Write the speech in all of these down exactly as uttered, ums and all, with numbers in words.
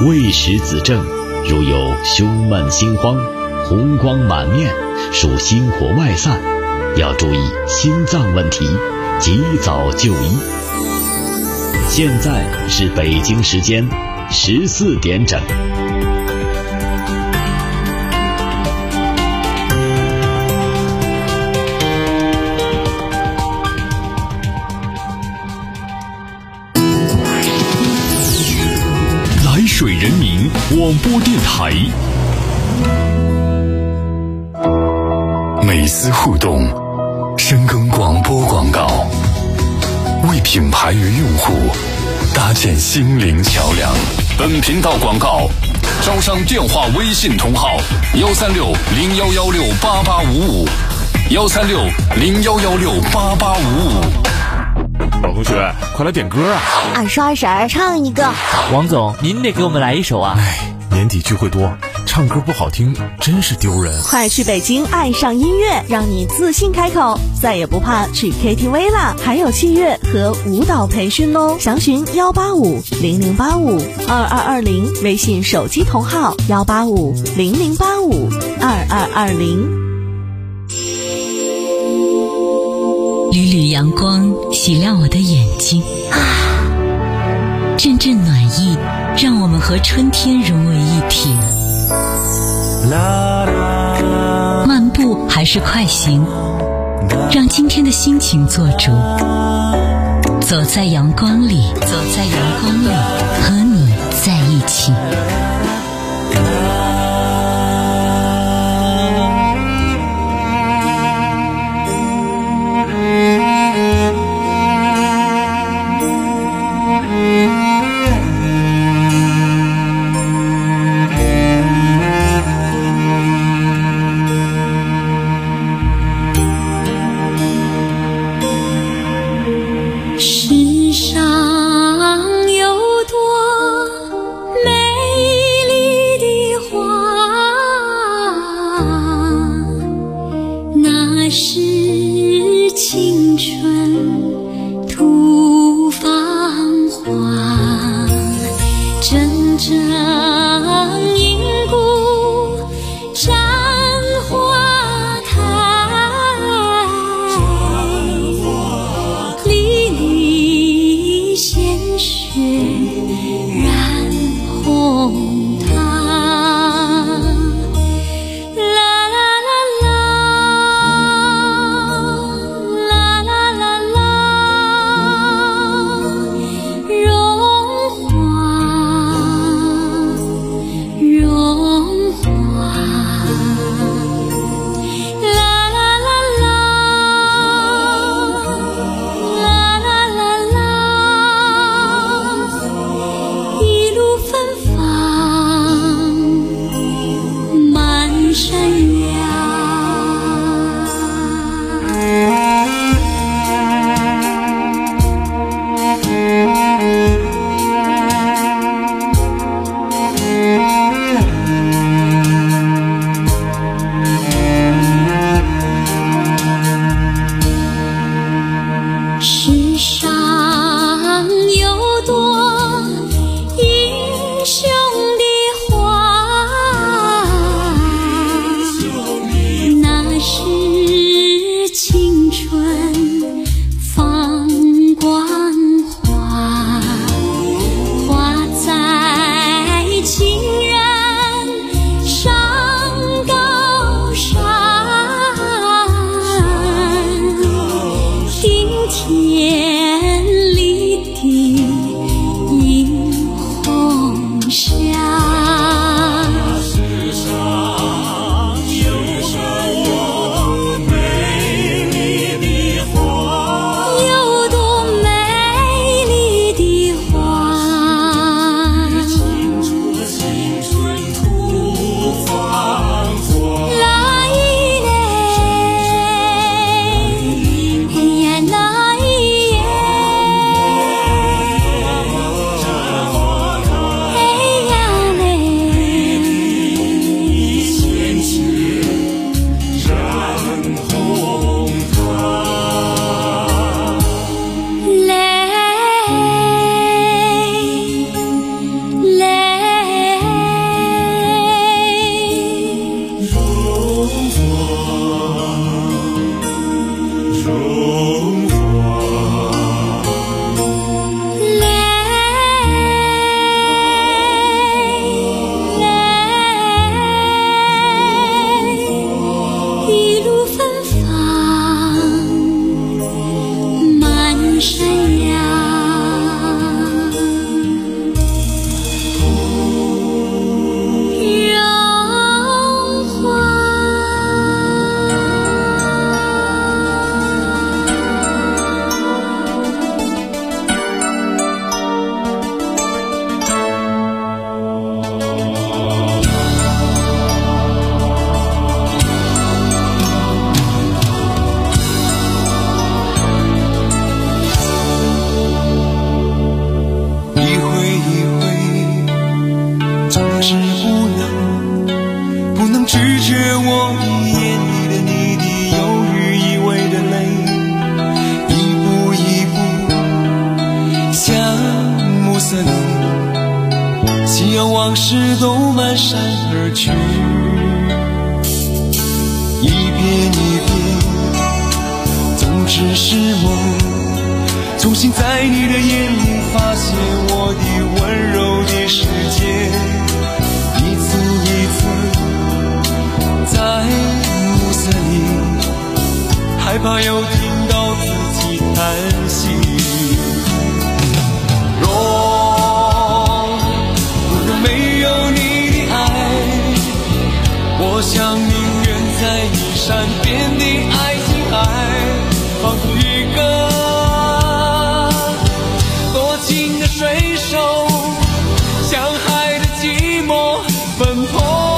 未实子正，如有胸闷心慌、红光满面，属心火外散，要注意心脏问题，及早就医。现在是北京时间十四点整。 来水人民广播电台， 美思互动，深耕广播广告，为品牌与用户搭建心灵桥梁。 本频道广告，招商电话微信同号：幺三六零幺幺六八八五五，幺三六零幺幺六八八五五。 老同学，快来点歌啊！ 二叔二婶儿唱一个。 王总，您得给我们来一首啊！ 哎，年底聚会多，唱歌不好听真是丢人。 快去北京爱上音乐，让你自信开口，再也不怕去 K T V 啦！还有器乐和舞蹈培训哦，详询幺八五零零八五二二二零，微信手机同号幺八五零零八五二二二零。 缕缕阳光洗亮我的眼睛啊，阵阵暖意让我们和春天融为一体。漫步还是快行，让今天的心情做主。走在阳光里，走在阳光里，和你在一起。 一路芬芳。 夕阳往事都漫山而去，一遍一遍，总只是梦，重新在你的眼里发现我的温柔的世界，一次一次在暮色里，害怕又听到自己叹息。若不能没有你的爱，我想宁愿在你山边的爱琴海，仿佛一个多情的水手，向海的寂寞奔波。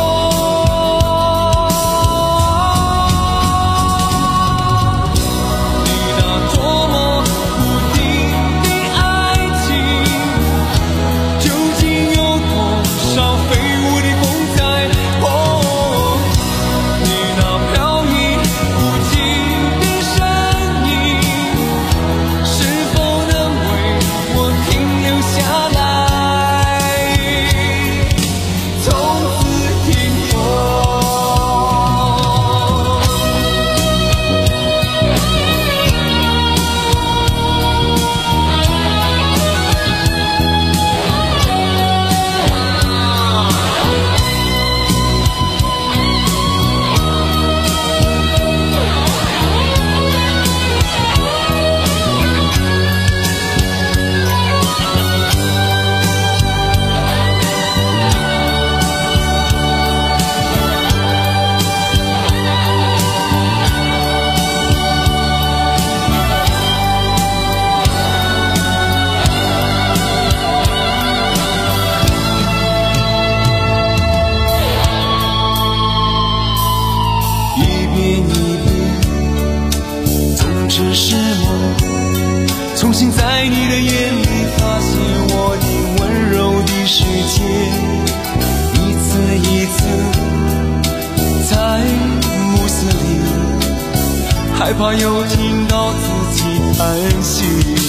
重新在你的眼里发现我的温柔的世界，一次一次在暮色里，害怕又听到自己叹息。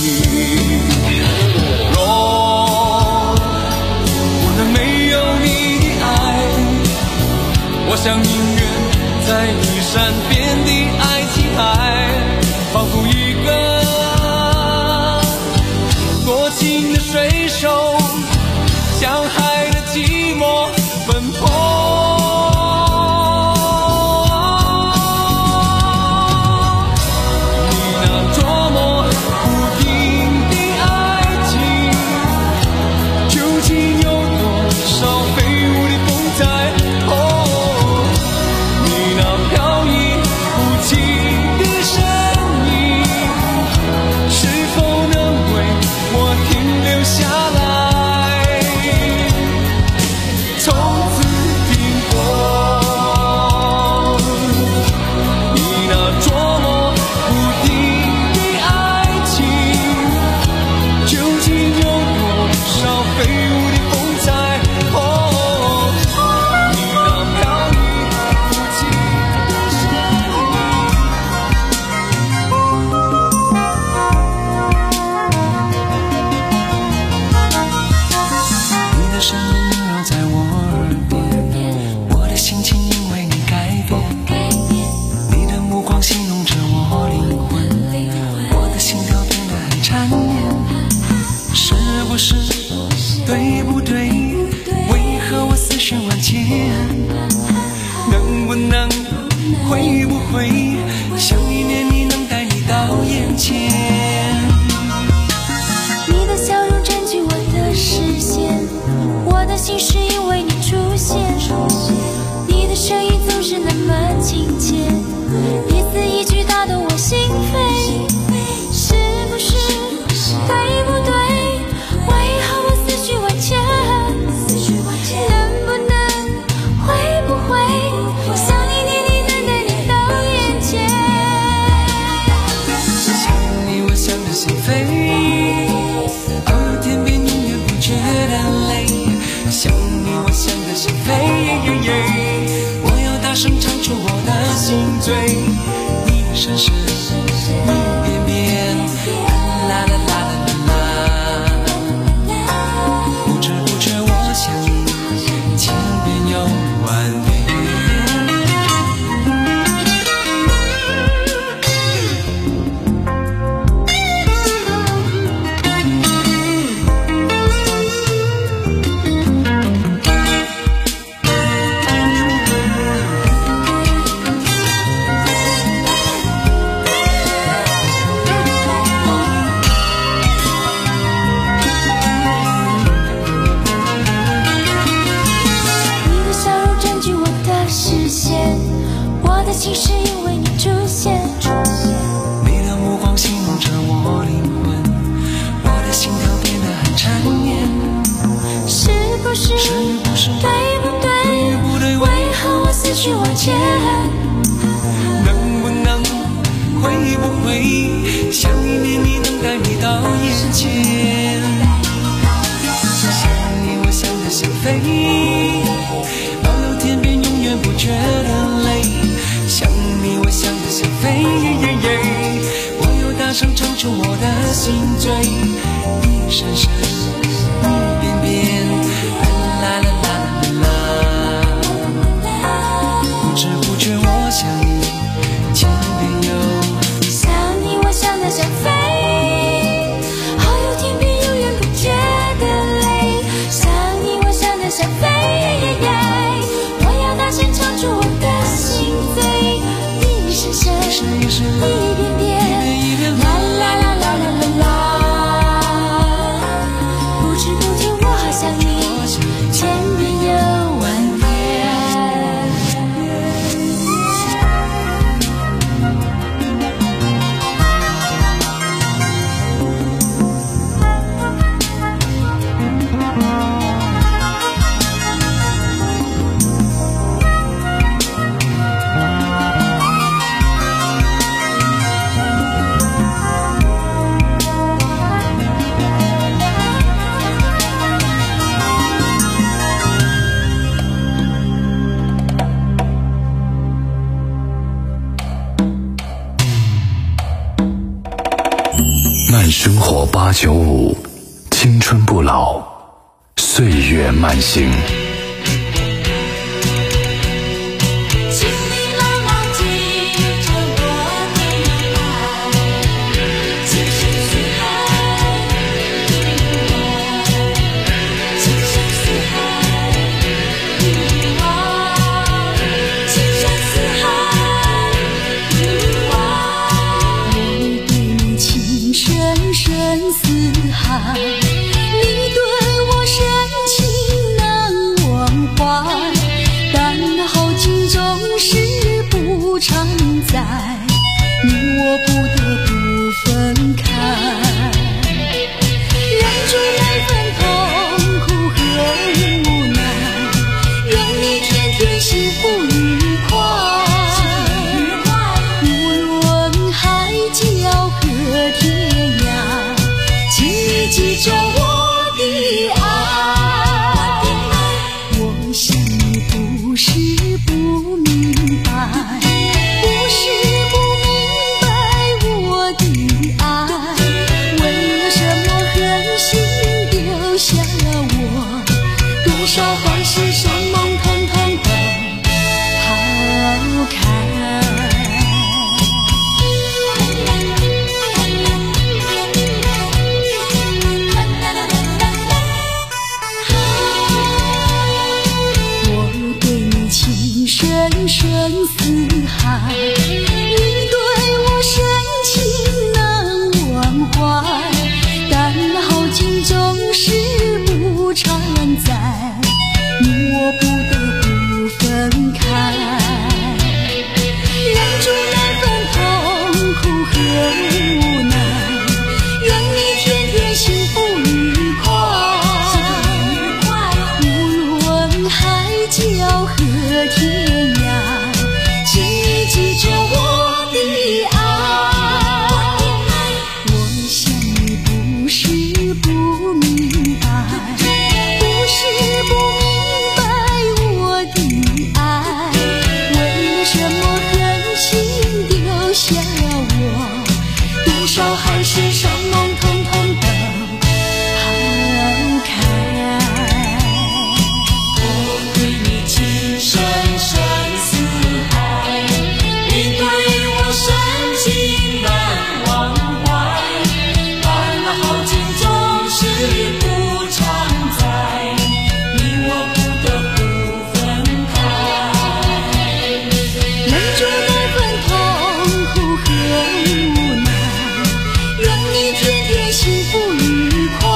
若不能没有你的爱，我想宁愿在你山边的爱琴海，仿佛一个多情的水手，向海的寂寞奔波。你那捉摸不定的爱情，究竟有多少飞舞的风采？哦，你那飘逸不羁的身影，是否能为我停留下来，从此停泊。你那捉摸不定的爱情，究竟有多少飞舞的风采？哦，你那飘逸不羁的身影，你的声音萦绕在我耳边，我的心情因为你改变，你的目光戏弄着我灵魂，我的心跳变得很缠绵，是不是对不对？为何我思绪万千？能不能会不会想一念你能带你到眼前？ 你的笑容占据我的视线，我的心是因为你出现，你的声音总是那么亲切，一字一句打动我心扉，是不是对不对？为何我思绪万千？能不能会不会想你念你能带你到眼前？ 想你我想着心飞，哦天边永远不觉得累，想你续往前， 能不能会不会想一念你能带你到眼前，想你我想得想飞，遨游天边永远不觉得累，想你我想得想飞，我又大声唱出我的心醉，一闪闪一遍遍，啦啦啦啦啦，不知不觉我想你千遍又想你我想得想飞，遨游天边永远不觉得累，想你我想得想飞，我要大声唱出我的心醉，一闪闪一遍遍，啦啦啦啦啦啦啦，不知不觉我好想你千遍又万遍。 慢生活八九五，青春不老，岁月慢行。 请你牢牢记着我的爱，情深似海，情深似海，情深似海，我对你情深深似海，你对我深情难忘怀，但那好景总是不常在，你我不得不分开，忍住那份痛苦和无奈，愿你天天幸福愉快，无论海角和天涯，请你记着我的爱，我想你不是不明白，不是不明白我的爱，为了什么狠心丢下我，多少海誓山盟统统都抛开。我对你情深深似海，你对我深情难忘怀，但那好景总是不常在，你我不得不分开，忍住那份痛苦和无奈，愿你天天幸福愉快，无论海角和天涯，请你记着我的爱，我想你不是不明白，不是不明白我的爱，为了什么狠心丢下我，多少海誓山盟统统都抛开。我对你情深深似海，你对我深情难忘怀，但那好景总是不常在，你我不得不分开，忍住那份痛苦和无奈，愿你天天幸福愉快，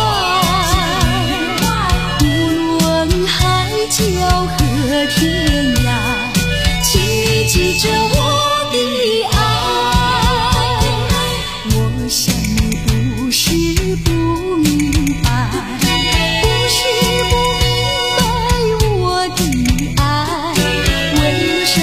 无论海角和天涯，请你记着我的爱，我想你不是不明白，不是不明白我的爱，为了什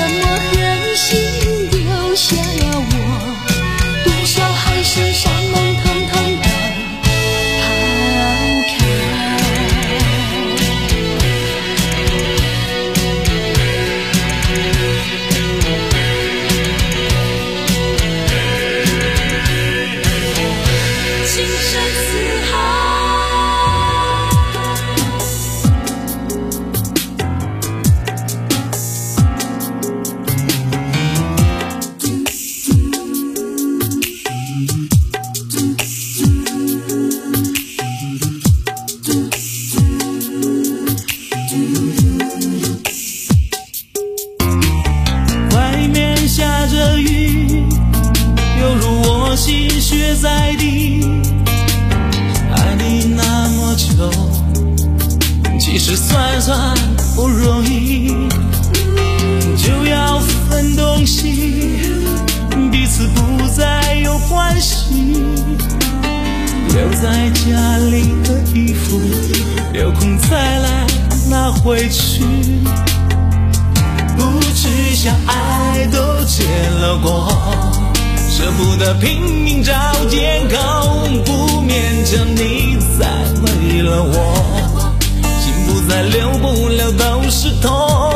其实算算不容易，就要分东西，彼此不再有关系。留在家里的衣服，有空再来拿回去。不去想爱都结了果，舍不得拼命找借口，不勉强你再为了我，心不再留不留都是痛。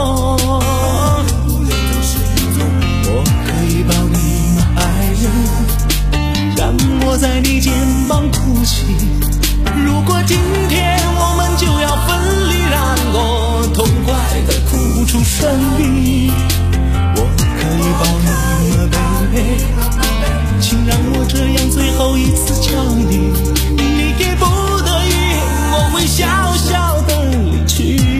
我可以抱你吗爱人，让我在你肩膀哭泣。如果今天我们就要分离，让我痛快地哭出生命，我可以抱你吗 baby， 请让我这样最后一次叫你，你给不得已，我会笑笑地离去。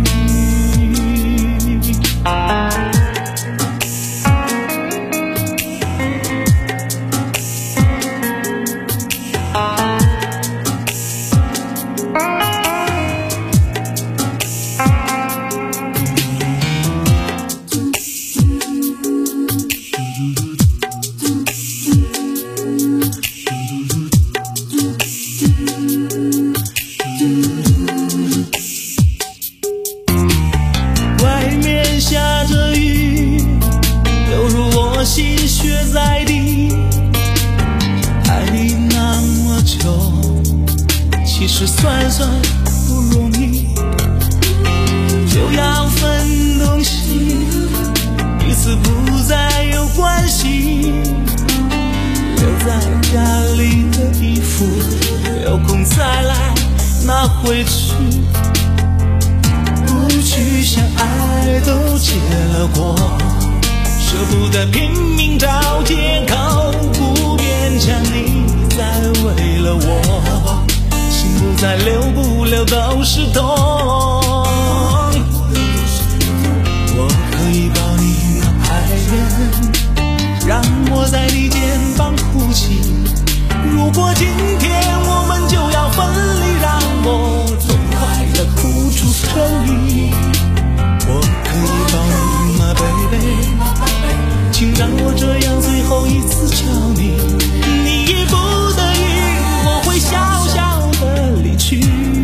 算算不容易，就要分东西，彼此不再有关系。留在家里的衣服，有空再来拿回去。不去想爱都结了果，舍不得拼命找借口，不勉强你再为了我，不再留不留都是痛。我可以抱你吗爱人，让我在你肩膀哭泣。如果今天我们就要分离，让我痛快地哭出声音。我可以抱你吗 baby， 请让我这样最后一次叫你，你也不得已，我会笑笑离去。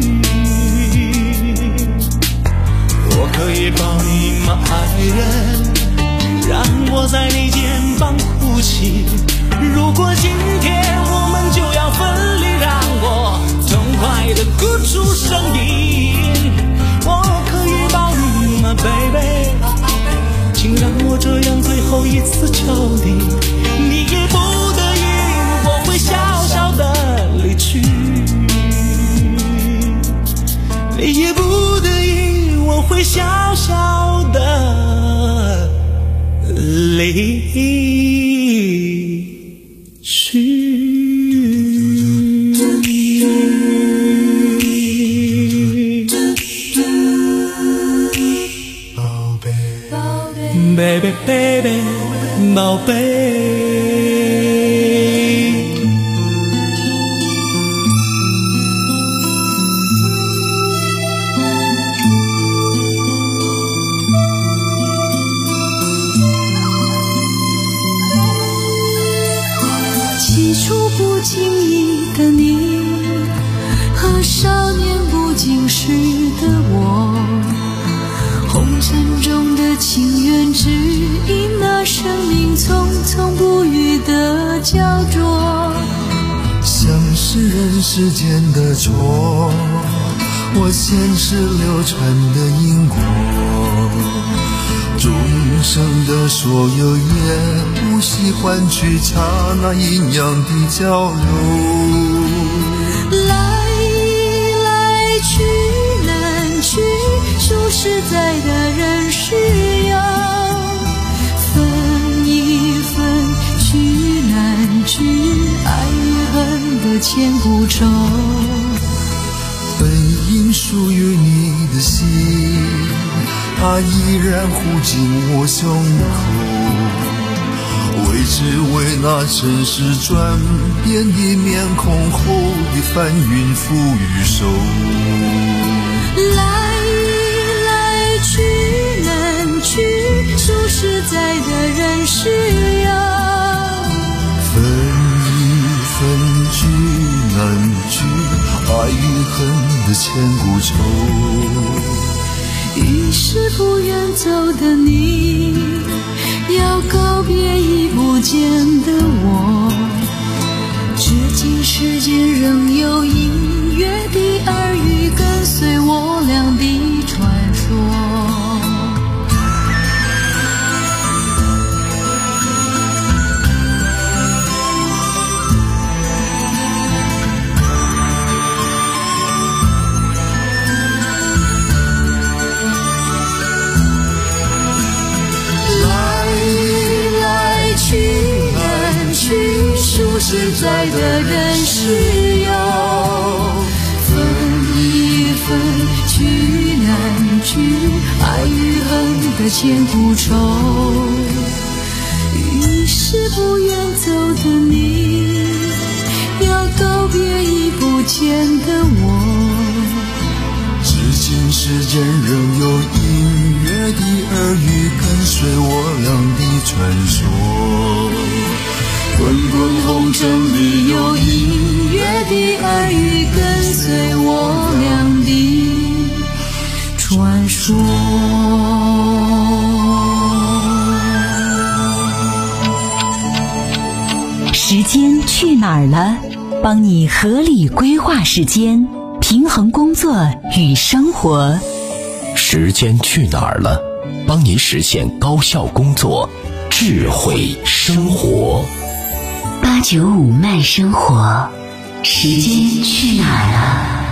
我可以抱你吗爱人，让我在你肩膀哭泣。如果今天我们就要分离，让我痛快地哭出声音。我可以抱你吗 baby， 请让我这样最后一次叫你，你也不得已，我会笑笑地离去。你也不得已，我会笑笑的离去。宝贝，宝贝 ，baby baby， 宝贝。 起初不经意的你，和少年不经事的我，红尘中的情缘，只因那生命匆匆不语的焦灼。 像是人世间的错，我前世流传的因果，众生的所有也无需换取刹那阴阳的交流。 来来去难去，说实在的人是要分一分，聚难聚，爱与恨的千古愁。 本应属于你的心，它依然护紧我胸口，为只为那尘世转变的面孔后的翻云覆雨手。 来爱与恨的千古愁。 于是不愿走的你，要告别已不见的我。至今世间仍有隐约的耳语，跟随我俩的传说。实在的人是有，分一分聚难聚，爱与恨的千古愁。于是不愿走的你，要告别已不见的我。 至今世间仍有隐约的耳语，跟随我俩的传说。滚滚红尘里有隐约的耳语，跟随我俩的传说。 时间去哪儿了？帮你合理规划时间，平衡工作与生活。 时间去哪儿了？帮你实现高效工作，智慧生活。 八九五慢生活，时间去哪儿了？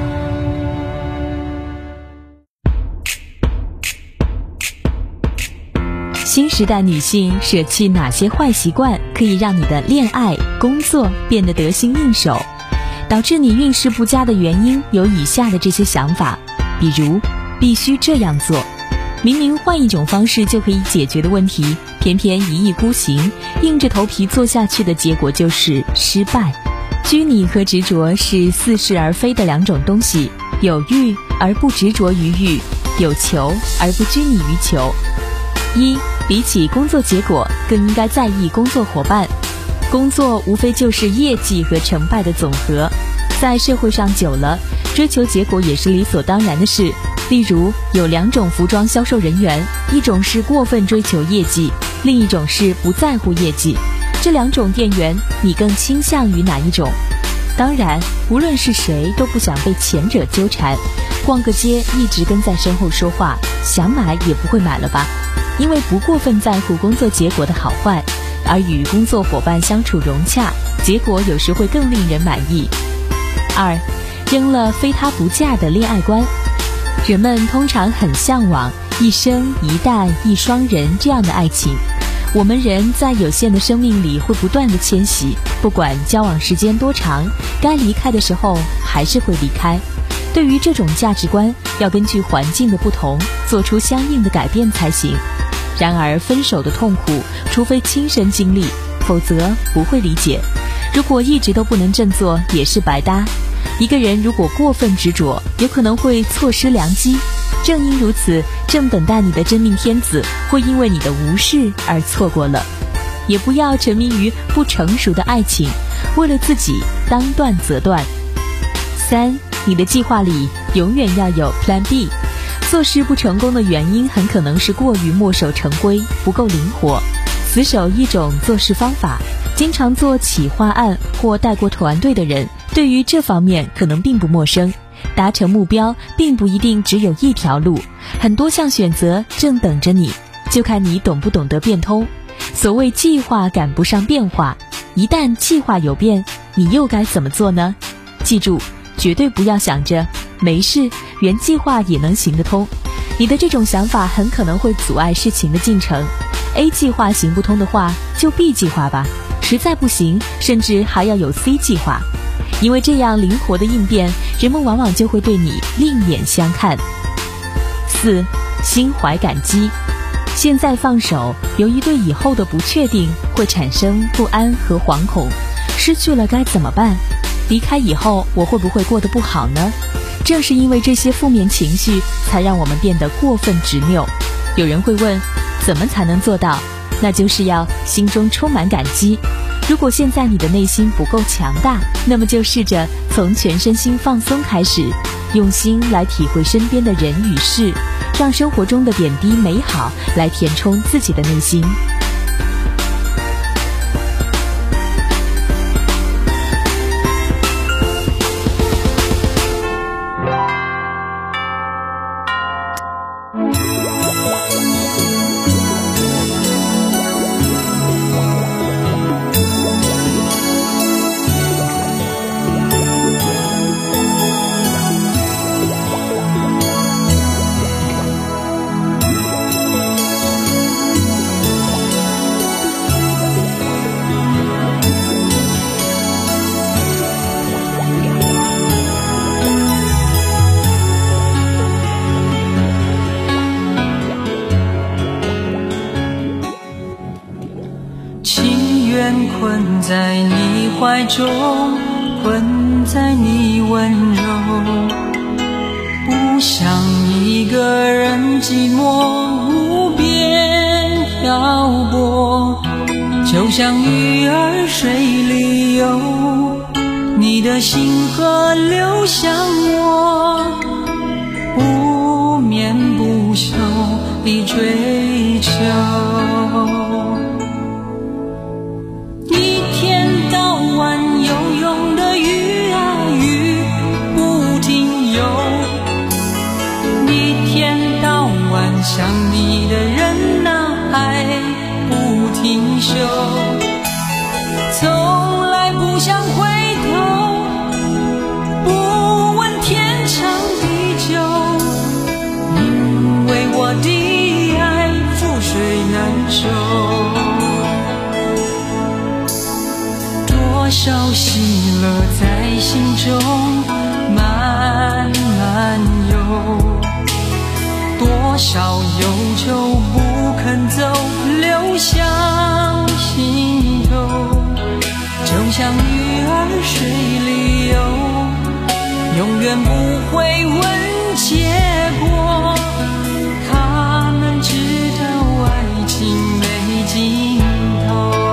新时代女性舍弃哪些坏习惯，可以让你的恋爱、工作变得得心应手？导致你运势不佳的原因有以下的这些想法，比如必须这样做，明明换一种方式就可以解决的问题，偏偏一意孤行，硬着头皮做下去的结果就是失败。拘泥和执着是似是而非的两种东西，有欲而不执着于欲，有求而不拘泥于求。一，比起工作结果，更应该在意工作伙伴。工作无非就是业绩和成败的总和，在社会上久了，追求结果也是理所当然的事。例如，有两种服装销售人员，一种是过分追求业绩，另一种是不在乎业绩。这两种店员，你更倾向于哪一种？当然，无论是谁都不想被前者纠缠。逛个街一直跟在身后说话，想买也不会买了吧？因为不过分在乎工作结果的好坏，而与工作伙伴相处融洽，结果有时会更令人满意。二，扔了非他不嫁的恋爱观。人们通常很向往一生一代一双人这样的爱情。我们人在有限的生命里会不断的迁徙，不管交往时间多长，该离开的时候还是会离开。对于这种价值观，要根据环境的不同，做出相应的改变才行。然而分手的痛苦，除非亲身经历，否则不会理解。如果一直都不能振作，也是白搭。一个人如果过分执着，有可能会错失良机。正因如此，正等待你的真命天子会因为你的无视而错过了。也不要沉迷于不成熟的爱情，为了自己当断则断。三，你的计划里永远要有 Plan B。做事不成功的原因很可能是过于墨守成规，不够灵活，死守一种做事方法。经常做企划案或带过团队的人，对于这方面可能并不陌生。达成目标并不一定只有一条路，很多项选择正等着你，就看你懂不懂得变通。所谓计划赶不上变化，一旦计划有变，你又该怎么做呢？记住，绝对不要想着没事，原计划也能行得通。你的这种想法很可能会阻碍事情的进程。A 计划行不通的话，就 B 计划吧，实在不行，甚至还要有 C 计划。因为这样灵活的应变，人们往往就会对你另眼相看。四，心怀感激。现在放手，由于对以后的不确定，会产生不安和惶恐。失去了该怎么办？离开以后，我会不会过得不好呢？正是因为这些负面情绪，才让我们变得过分执拗。有人会问，怎么才能做到？那就是要心中充满感激。 如果现在你的内心不够强大，那么就试着从全身心放松开始，用心来体会身边的人与事，让生活中的点滴美好来填充自己的内心。 困在你怀中，困在你温柔，不想一个人寂寞无边漂泊，就像鱼儿水里游，你的心河流向我，不眠不休地追求。游泳的鱼啊鱼不停游，一天到晚想你的人啊还不停休，从来不想回头，不问天长地久，因为我的爱覆水难收。多少喜乐在心中慢慢游，多少忧愁不肯走流向心头，就像鱼儿水里游，永远不会问结果，他们知道爱情没尽头。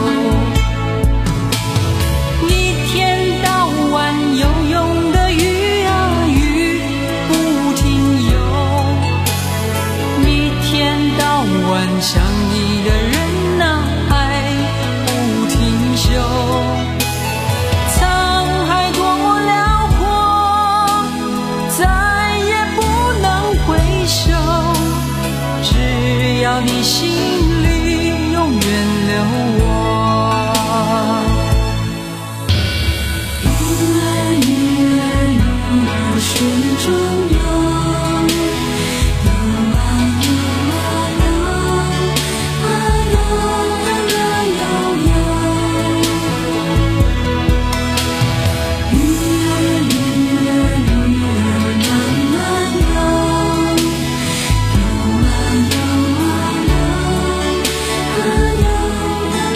游泳的鱼啊鱼不停游，一天到晚想你的人啊还不停休，沧海多么辽阔，再也不能回首，只要你心里永远留我。水中游，游啊游啊游，啊游啊游游，鱼儿鱼儿鱼儿慢慢游，游啊游啊游，啊游啊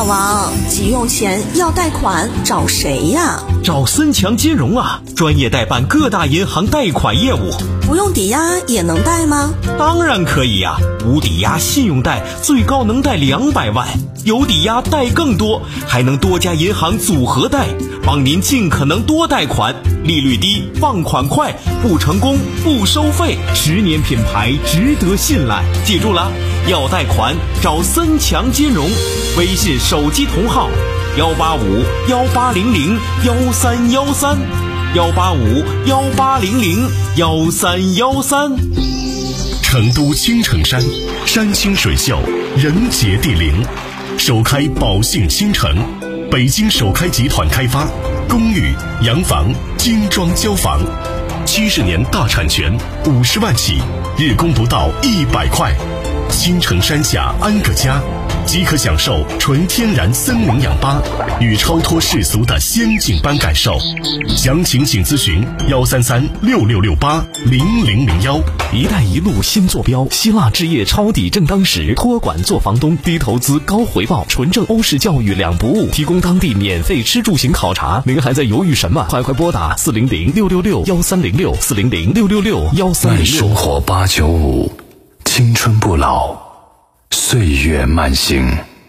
大王，急用钱要贷款找谁呀？ 找森强金融啊，专业代办各大银行贷款业务。 不用抵押也能贷吗？ 当然可以呀、啊，无抵押信用贷最高能贷两百万，有抵押贷更多，还能多家银行组合贷，帮您尽可能多贷款，利率低，放款快，不成功不收费，十年品牌，值得信赖。记住了，要贷款找森强金融，微信手机同号幺八五幺八零零幺三幺三，幺八五幺八零零幺三幺三。 成都青城山，山清水秀，人杰地灵，首开宝兴新城，北京首开集团开发，公寓、洋房、精装交房，七十年大产权，五十万起，日供不到一百块。新城山下安个家，即可享受纯天然森林氧吧与超脱世俗的仙境般感受。详情请咨询幺三三六六六八零零零幺。 一带一路新坐标，希腊置业抄底正当时，托管做房东，低投资高回报，纯正欧式教育两不误，提供当地免费吃住行考察。您还在犹豫什么？快快拨打四零零六六六幺三零六四零零六六六幺三零六。 慢生活八九五，青春不老，岁月慢行。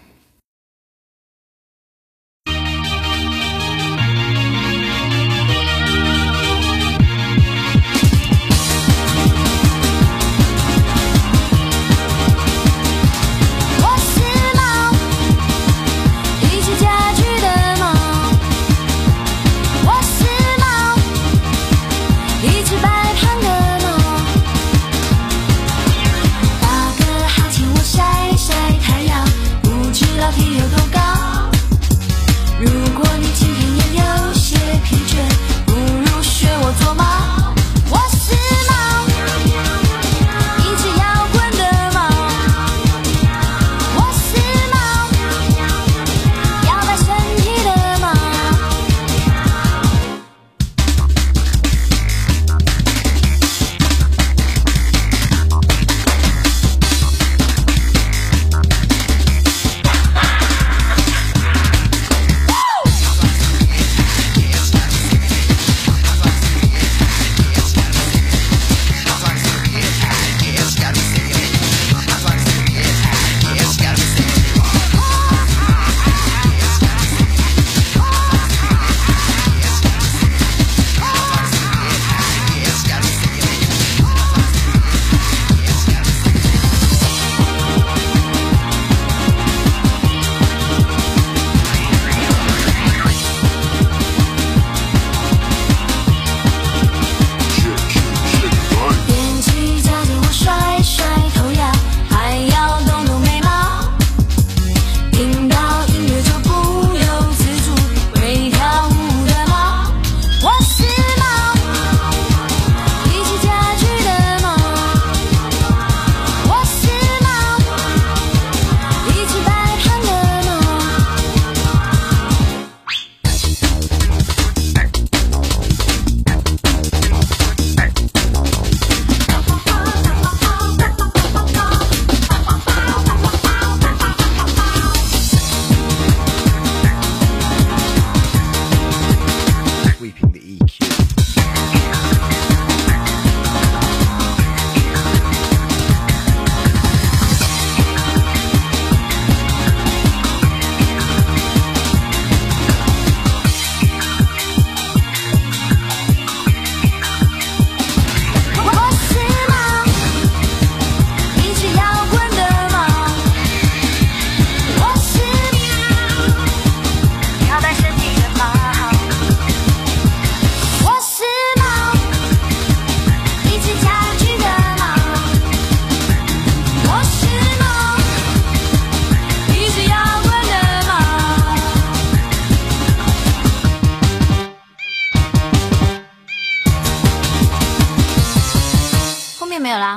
没有啦。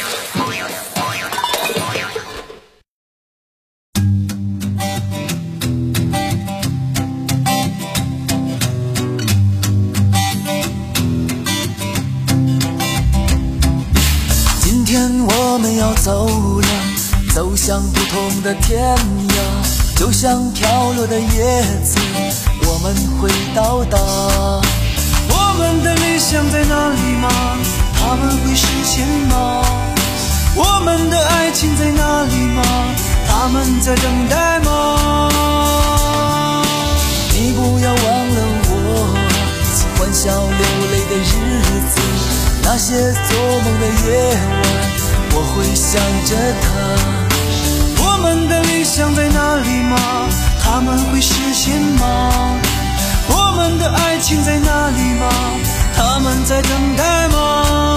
今天我们要走了，走向不同的天涯。 就像飘落的叶子，我们会到达。我们的理想在哪里吗？他们会实现吗？我们的爱情在哪里吗？他们在等待吗？你不要忘了我，一起欢笑流泪的日子，那些做梦的夜晚，我会想着他。我们的理想在哪里吗？他们会实现吗？我们的爱情在哪里吗？他们在等待吗？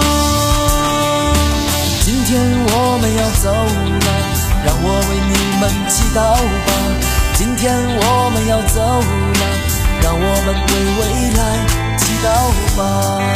今天我们要走了，让我为你们祈祷吧。今天我们要走了，让我们为未来祈祷吧。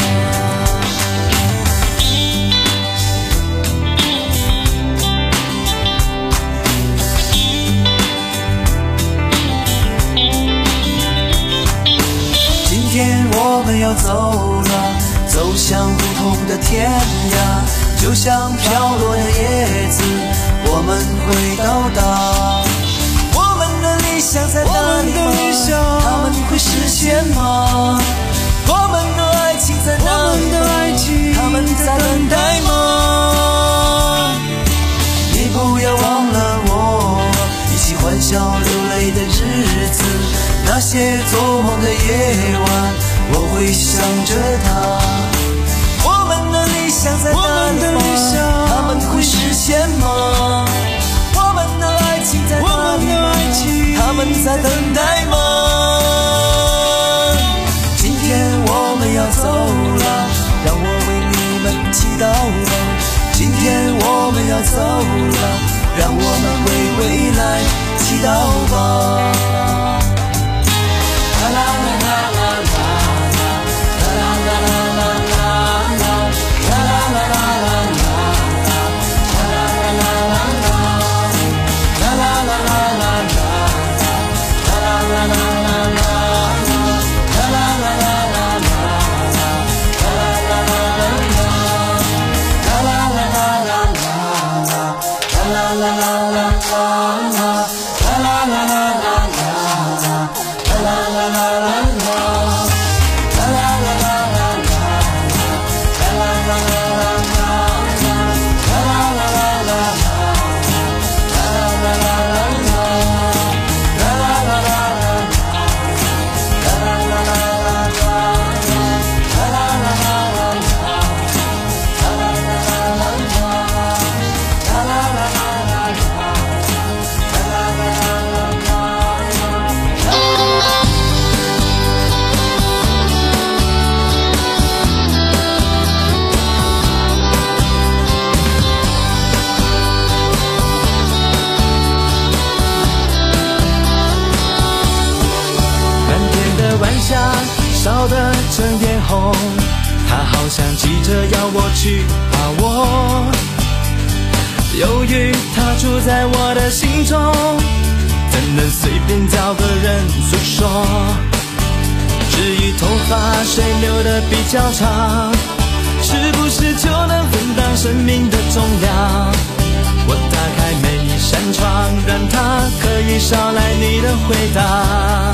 今天我们要走了，走向不同的天涯，就像飘落的叶子，我们会到达。我们的理想在哪里吗？他们会实现吗？我们的爱情在哪里吗？他们在等待吗？你不要忘了我，一起欢笑流泪的日子，那些做梦的夜晚，我会想着他。我们的理想在哪里吗？他们会实现吗？我们的爱情在哪里吗？他们在等待吗？今天我们要走了，让我为你们祈祷吧。今天我们要走了，让我们为未来祈祷吧。啦啦啦啦啦啦啦啦啦啦啦。烧得整片红，它好像急着要我去把握。由于它住在我的心中，怎能随便找个人诉说？至于头发谁留得比较长，是不是就能分担生命的重量？我打开每一扇窗，让它可以捎来你的回答。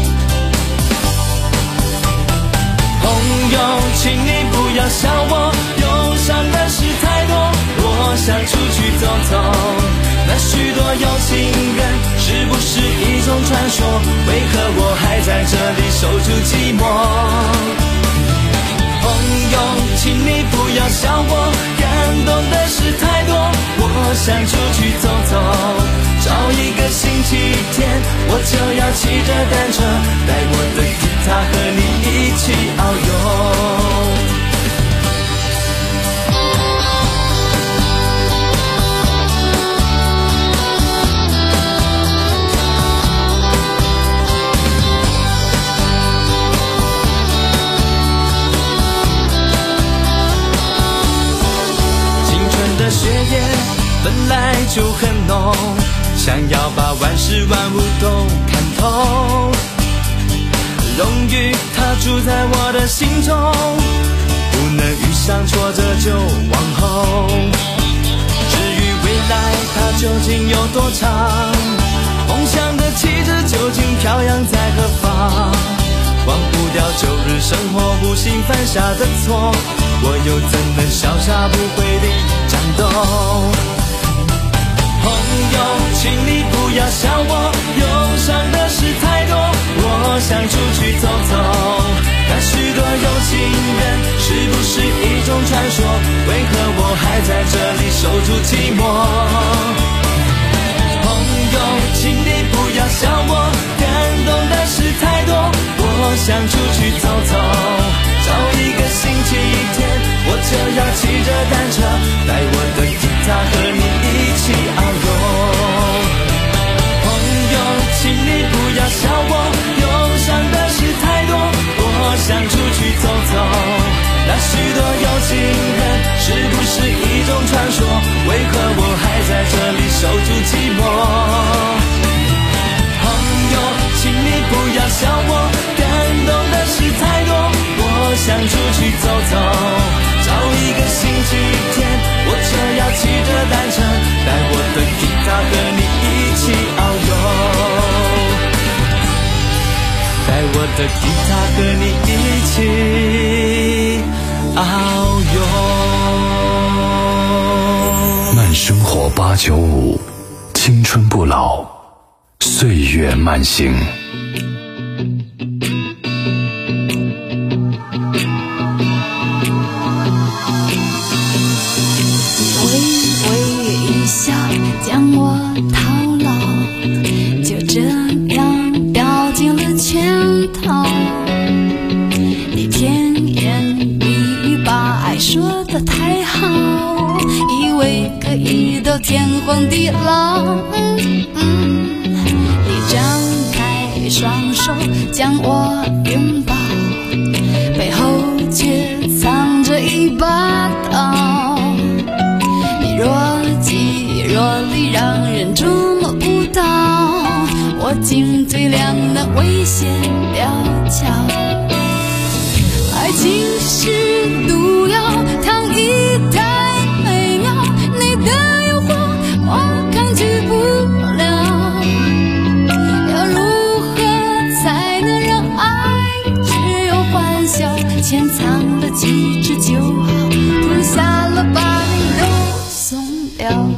朋友，请你不要笑我，忧伤的事太多，我想出去走走。那许多有情人，是不是一种传说？为何我还在这里守住寂寞？朋友，请你不要笑我，感动的事太多，我想出去走走。找一个星期天，我就要骑着单车，带我的吉他和你一起遨游。青春的血液本来就很浓，想要把万事万物都看透。荣誉它住在我的心中，不能遇上挫折就往后。至于未来它究竟有多长，梦想的忘不掉旧日生活，不幸犯下的错，我又怎能潇洒不悔地战斗？朋友，请你不要笑我，忧伤的事太多，我想出去走走。那许多有情人，是不是一种传说？为何我还在这里守住寂寞？朋友，请你不要笑我，感动的事太多，我想出去走走。找一个星期天，我就要骑着单车，带我的吉他和你一起遨游。朋友，请你不要笑我，忧伤的事太多，我想出去走走。那许多有情人，是不是一种传说？为何我还在这里守住寂寞？朋友，请你不要笑我，感动的事太多，我想出去走走。找一个星期天，我就要骑着单车，带我的吉他和你一起遨游，带我的吉他和你一起遨游。 慢生活八九五，青春不老，岁月慢行。 将我套牢，就这样掉进了圈套。你甜言蜜语把爱说得太好，以为可以到天荒地老。嗯嗯，你张开双手将我拥抱，背后却藏着一把刀。你若即若离，让人捉摸不到，我竟最亮的危险疗效。爱情是毒药，糖衣太美妙，你的诱惑我抗拒不了。要如何才能让爱只有欢笑，潜藏的机智就好，吞下了把你都松掉。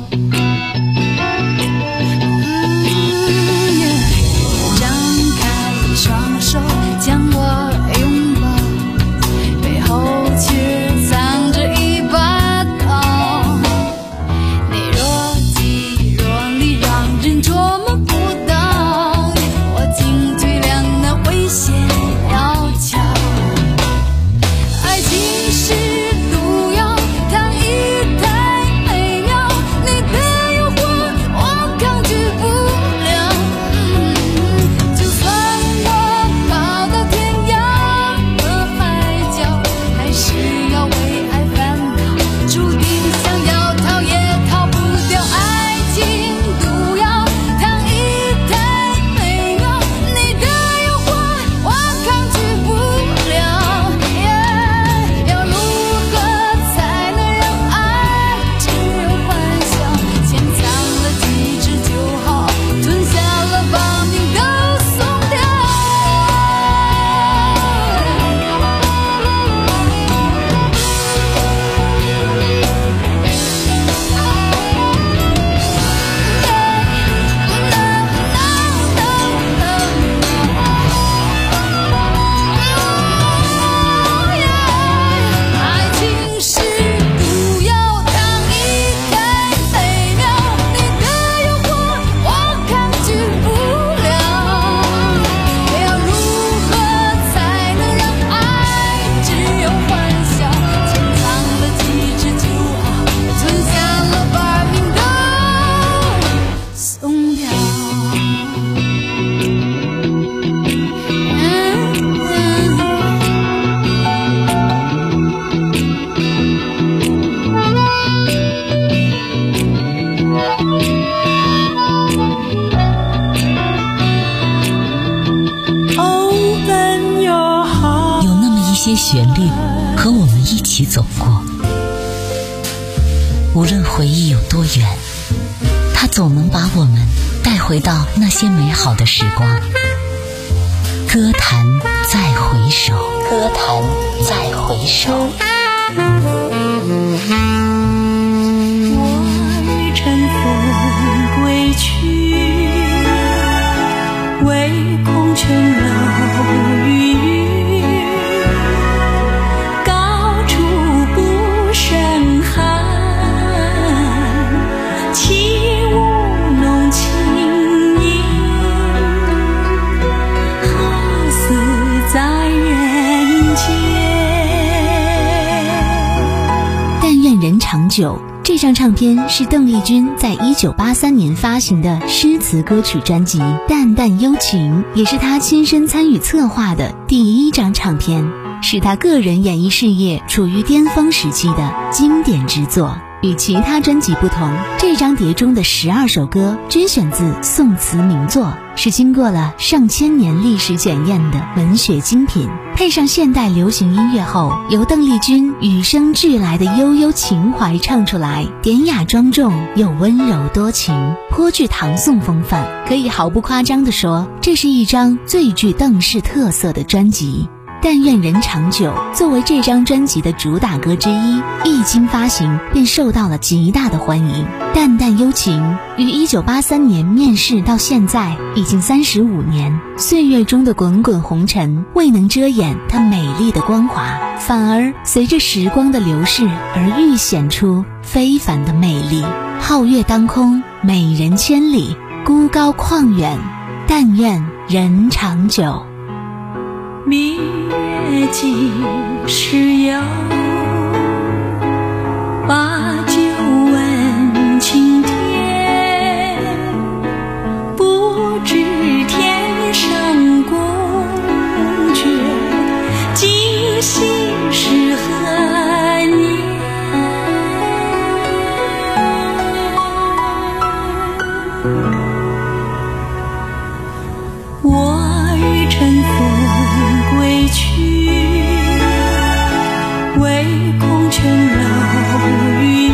旋律和我们一起走过，无论回忆有多远，它总能把我们带回到那些美好的时光。 歌坛再回首，歌坛再回首。 我乘风归去，唯恐琼楼玉宇，高处不胜寒。起舞弄清影，好似在人间。 但愿人长久，这张唱片是邓丽君在一九八三年发行的诗词歌曲专辑《淡淡幽情》，也是她亲身参与策划的第一张唱片，是她个人演艺事业处于巅峰时期的经典之作。与其他专辑不同，这张碟中的十二首歌均选自宋词名作，是经过了上千年历史检验的文学精品。配上现代流行音乐后，由邓丽君与生俱来的悠悠情怀唱出来，典雅庄重又温柔多情，颇具唐宋风范。可以毫不夸张地说，这是一张最具邓氏特色的专辑。但愿人长久作为这张专辑的主打歌之一，一经发行便受到了极大的欢迎。淡淡幽情于一九八三年面世到现在已经三十五年，岁月中的滚滚红尘未能遮掩它美丽的光华，反而随着时光的流逝而愈显出非凡的魅力。皓月当空，美人千里，孤高旷远，但愿人长久。 明月几时有？把酒问青天。不知天上宫阙，今夕是何年？我欲乘风归去，唯恐琼楼玉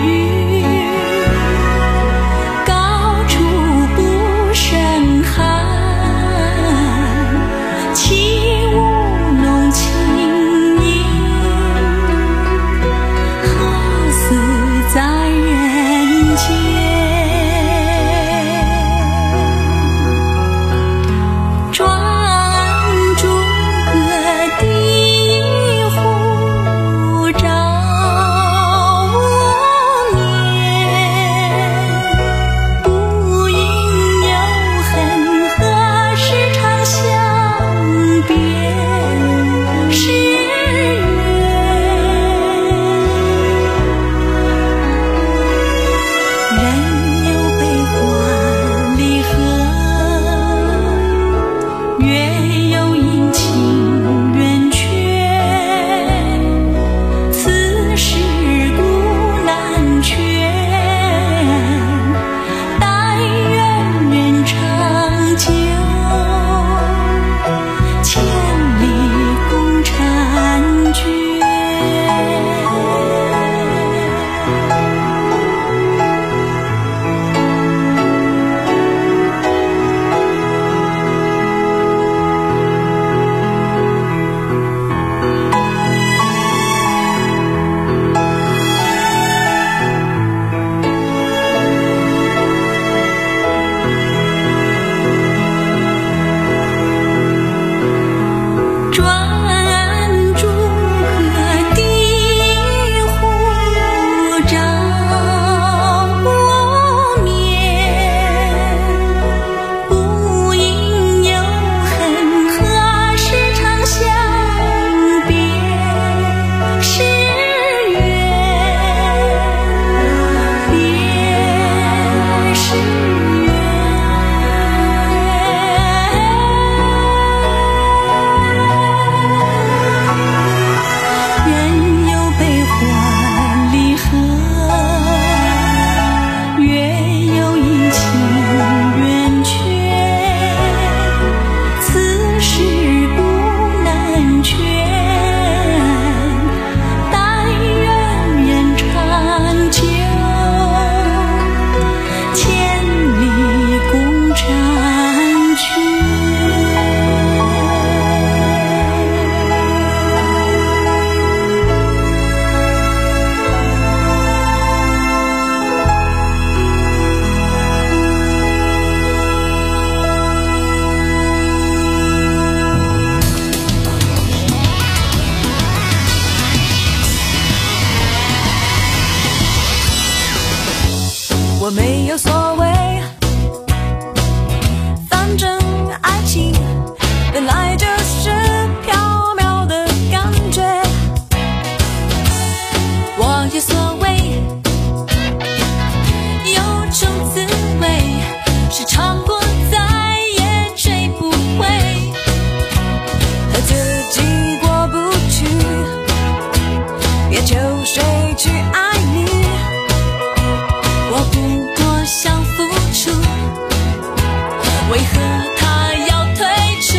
为何他要退出？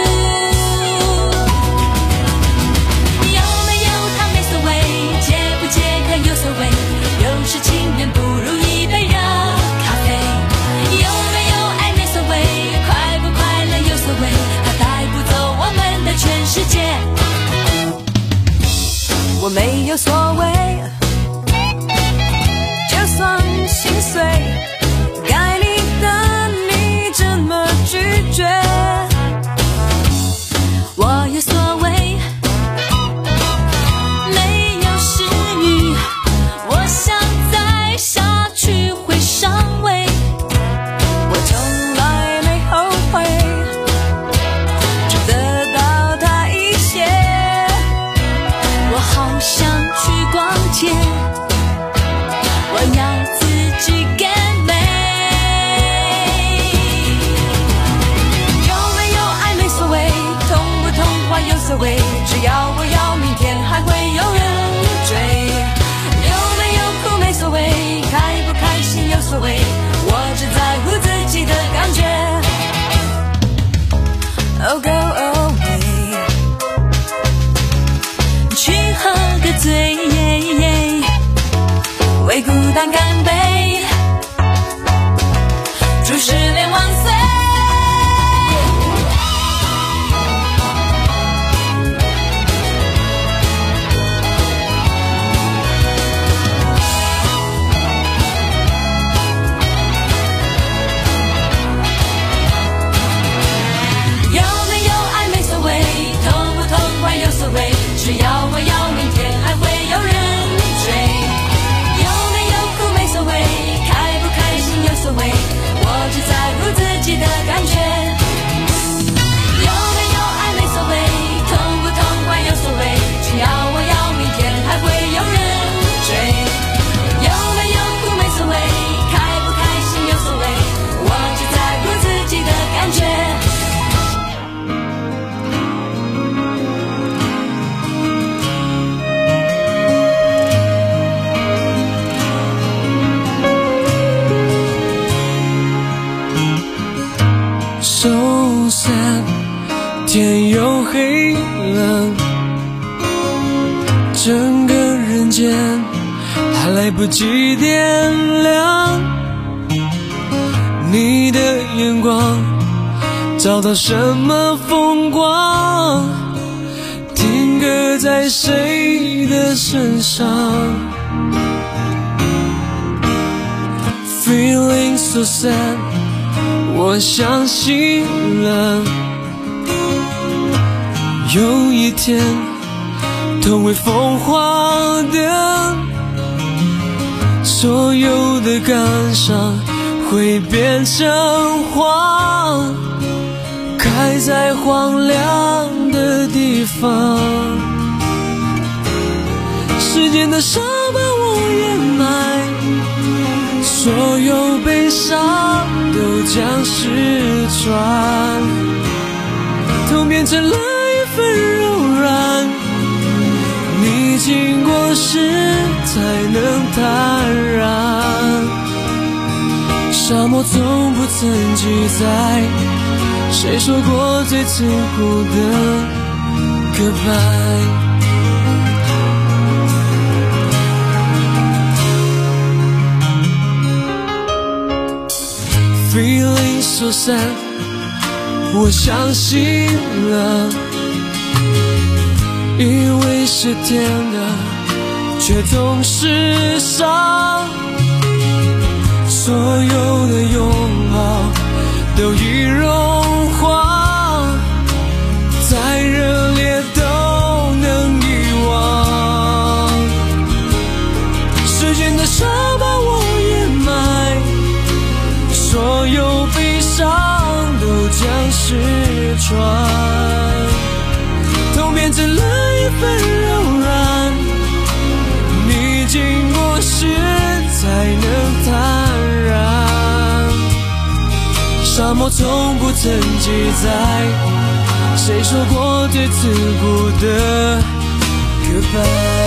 有没有他没所谓，解不解渴有所谓，有时情缘不如一杯热咖啡。有没有爱没所谓，快不快乐有所谓，他带不走我们的全世界。我没有所谓，就算心碎，该你的你怎么拒绝？我有所谓，没有失语，我想再下去会伤胃，我从来没后悔，只得到他一些。我好想去逛街，我要自己get美。有没有爱没所谓，痛不痛快有所谓，只要我要明天还会有人追。有没有苦没所谓，开不开心有所谓，我只在乎自己的感觉。Oh go away， 去喝个醉，为孤单干杯，祝失恋万岁。有没有爱没所谓，痛不痛快有所谓，只要我要明天还会有人追。有没有苦没所谓，开不开心有所谓，我只在乎自己的感觉。有没有爱没所谓，痛不痛快有所谓，只要我要明天还会有人追。有没有苦没所谓，开不开心有所谓，我只在乎自己的感觉。 So sad， 天又黑了，整个人间还来不及点亮。你的眼光找到什么风光，停格在谁的身上？ Feeling so sad，我相信了，有一天同为凤凰的，所有的感伤会变成花，开在荒凉的地方。时间的沙把我掩埋，所有悲伤都将失传，痛变成了一份柔软，你经过时才能坦然。沙漠从不曾记载，谁说过最刺骨的 goodbye。 Feeling so sad， 我相信了，以为是甜的，却总是伤。所有的拥抱都已融化，再热烈都能遗忘。时间的沙把我掩埋，所有悲伤都将失传，痛变成了一份柔软，你经过时才能坦然。沙漠从不曾记载，谁说过最刺骨的 goodbye。